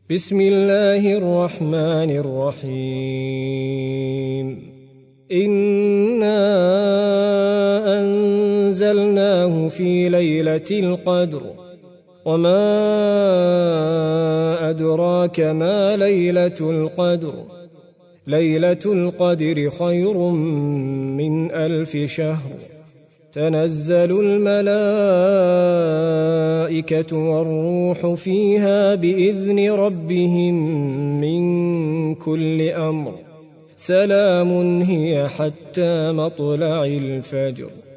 بسم الله الرحمن الرحيم إنا أنزلناه في ليلة القدر وما أدراك ما ليلة القدر ليلة القدر خير من 1000 شهر تنزل الملائكة والروح فيها بإذن ربهم من كل أمر سلام هي حتى مطلع الفجر.